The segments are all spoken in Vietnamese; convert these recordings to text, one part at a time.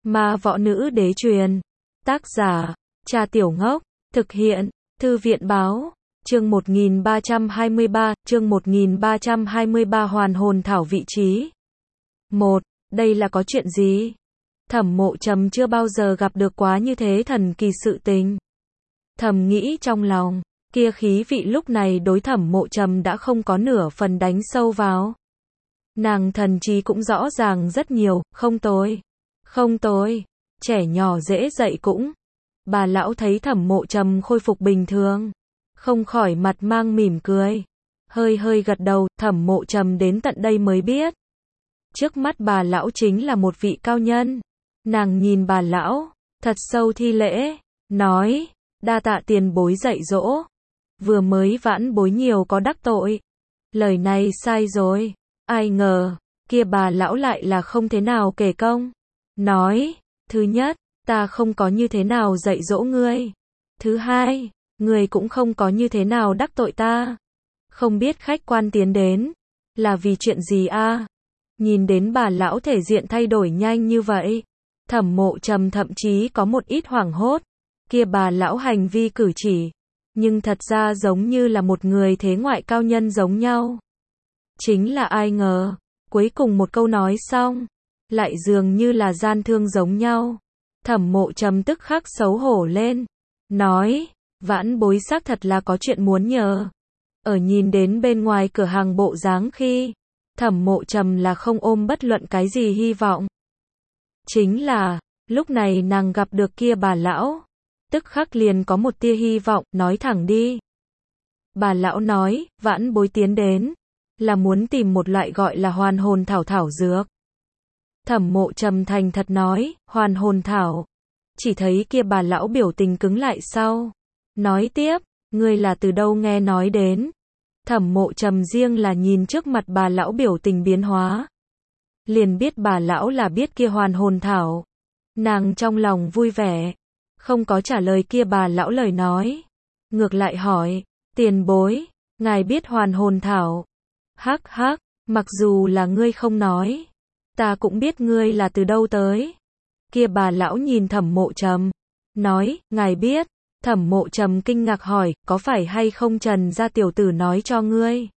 Ma võ nữ đế truyền. Tác giả, Trà Tiểu Ngốc. Thực hiện, Thư viện báo. Chương 1323, hoàn hồn thảo vị trí. 1. Đây là có chuyện gì? Thẩm Mộ Trầm chưa bao giờ gặp được quá như thế thần kỳ sự tình. Thầm nghĩ trong lòng, kia khí vị lúc này đối Thẩm Mộ Trầm đã không có nửa phần đánh sâu vào. Nàng thần trí cũng rõ ràng rất nhiều, không tồi. Không tồi, trẻ nhỏ dễ dạy cũng. Bà lão thấy Thẩm Mộ Trầm khôi phục bình thường, không khỏi mặt mang mỉm cười. Hơi gật đầu, Thẩm Mộ Trầm đến tận đây mới biết. Trước mắt bà lão chính là một vị cao nhân. Nàng nhìn bà lão, thật sâu thi lễ, nói, đa tạ tiền bối dạy dỗ. Vừa mới vãn bối nhiều có đắc tội. Lời này sai rồi. Ai ngờ, kia bà lão lại là không thế nào kể công. Nói, thứ nhất, ta không có như thế nào dạy dỗ ngươi. Thứ hai, ngươi cũng không có như thế nào đắc tội ta. Không biết khách quan tiến đến, là vì chuyện gì a? Nhìn đến bà lão thể diện thay đổi nhanh như vậy, Thẩm Mộ Trầm thậm chí có một ít hoảng hốt. Kia bà lão hành vi cử chỉ, nhưng thật ra giống như là một người thế ngoại cao nhân giống nhau. Chính là ai ngờ, cuối cùng một câu nói xong, lại dường như là gian thương giống nhau. Thẩm Mộ Trầm tức khắc xấu hổ lên, nói, vãn bối xác thật là có chuyện muốn nhờ. Ở nhìn đến bên ngoài cửa hàng bộ dáng khi, Thẩm Mộ Trầm là không ôm bất luận cái gì hy vọng. Chính là, lúc này nàng gặp được kia bà lão, tức khắc liền có một tia hy vọng, nói thẳng đi. Bà lão nói, vãn bối tiến đến, là muốn tìm một loại gọi là hoàn hồn thảo dược. Thẩm Mộ Trầm thành thật nói, hoàn hồn thảo. Chỉ thấy kia bà lão biểu tình cứng lại sau. Nói tiếp, ngươi là từ đâu nghe nói đến. Thẩm Mộ Trầm riêng là nhìn trước mặt bà lão biểu tình biến hóa, liền biết bà lão là biết kia hoàn hồn thảo. Nàng trong lòng vui vẻ, không có trả lời kia bà lão lời nói. Ngược lại hỏi, tiền bối, ngài biết hoàn hồn thảo? Hắc, mặc dù là ngươi không nói, ta cũng biết ngươi là từ đâu tới. Kia bà lão nhìn Thẩm Mộ Trầm, nói, ngài biết. Thẩm Mộ Trầm kinh ngạc hỏi, có phải hay không Trần gia tiểu tử nói cho ngươi?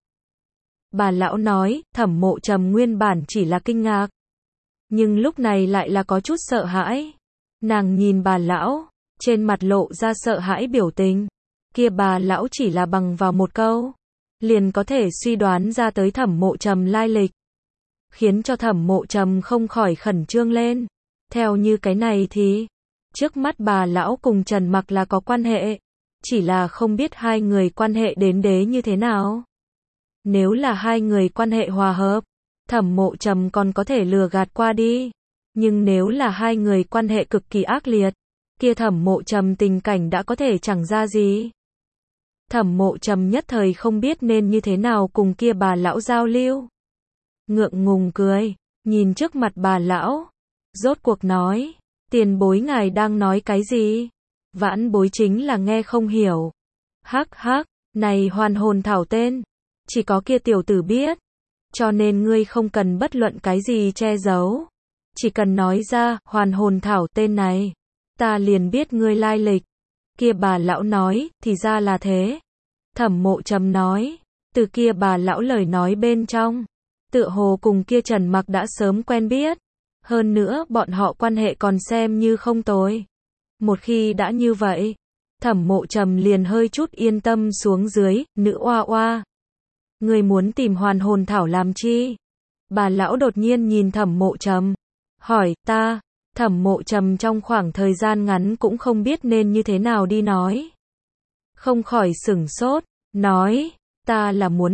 Bà lão nói, Thẩm Mộ Trầm nguyên bản chỉ là kinh ngạc, nhưng lúc này lại là có chút sợ hãi. Nàng nhìn bà lão, trên mặt lộ ra sợ hãi biểu tình. Kia bà lão chỉ là bằng vào một câu, liền có thể suy đoán ra tới Thẩm Mộ Trầm lai lịch, khiến cho Thẩm Mộ Trầm không khỏi khẩn trương lên. Theo như cái này thì, trước mắt bà lão cùng Trần Mặc là có quan hệ, chỉ là không biết hai người quan hệ đến đế như thế nào. Nếu là hai người quan hệ hòa hợp, Thẩm Mộ Trầm còn có thể lừa gạt qua đi. Nhưng nếu là hai người quan hệ cực kỳ ác liệt, kia Thẩm Mộ Trầm tình cảnh đã có thể chẳng ra gì. Thẩm Mộ Trầm nhất thời không biết nên như thế nào cùng kia bà lão giao lưu. Ngượng ngùng cười, nhìn trước mặt bà lão, rốt cuộc nói, tiền bối ngài đang nói cái gì? Vãn bối chính là nghe không hiểu. Hắc, này hoàn hồn thảo tên, chỉ có kia tiểu tử biết, cho nên ngươi không cần bất luận cái gì che giấu. Chỉ cần nói ra, hoàn hồn thảo tên này, ta liền biết ngươi lai lịch. Kia bà lão nói, thì ra là thế. Thẩm Mộ Trầm nói, từ kia bà lão lời nói bên trong, tựa hồ cùng kia Trần Mặc đã sớm quen biết. Hơn nữa, bọn họ quan hệ còn xem như không tồi. Một khi đã như vậy, Thẩm Mộ Trầm liền hơi chút yên tâm xuống dưới. Nữ oa, ngươi muốn tìm hoàn hồn thảo làm chi? Bà lão đột nhiên nhìn Thẩm Mộ Trầm, hỏi, ta. Thẩm Mộ Trầm trong khoảng thời gian ngắn cũng không biết nên như thế nào đi nói. Không khỏi sửng sốt, nói, ta là muốn,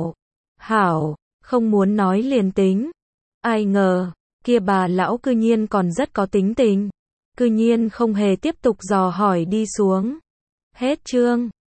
hảo, không muốn nói liền tính. Ai ngờ, kia bà lão cư nhiên còn rất có tính tình, cư nhiên không hề tiếp tục dò hỏi đi xuống. Hết chương.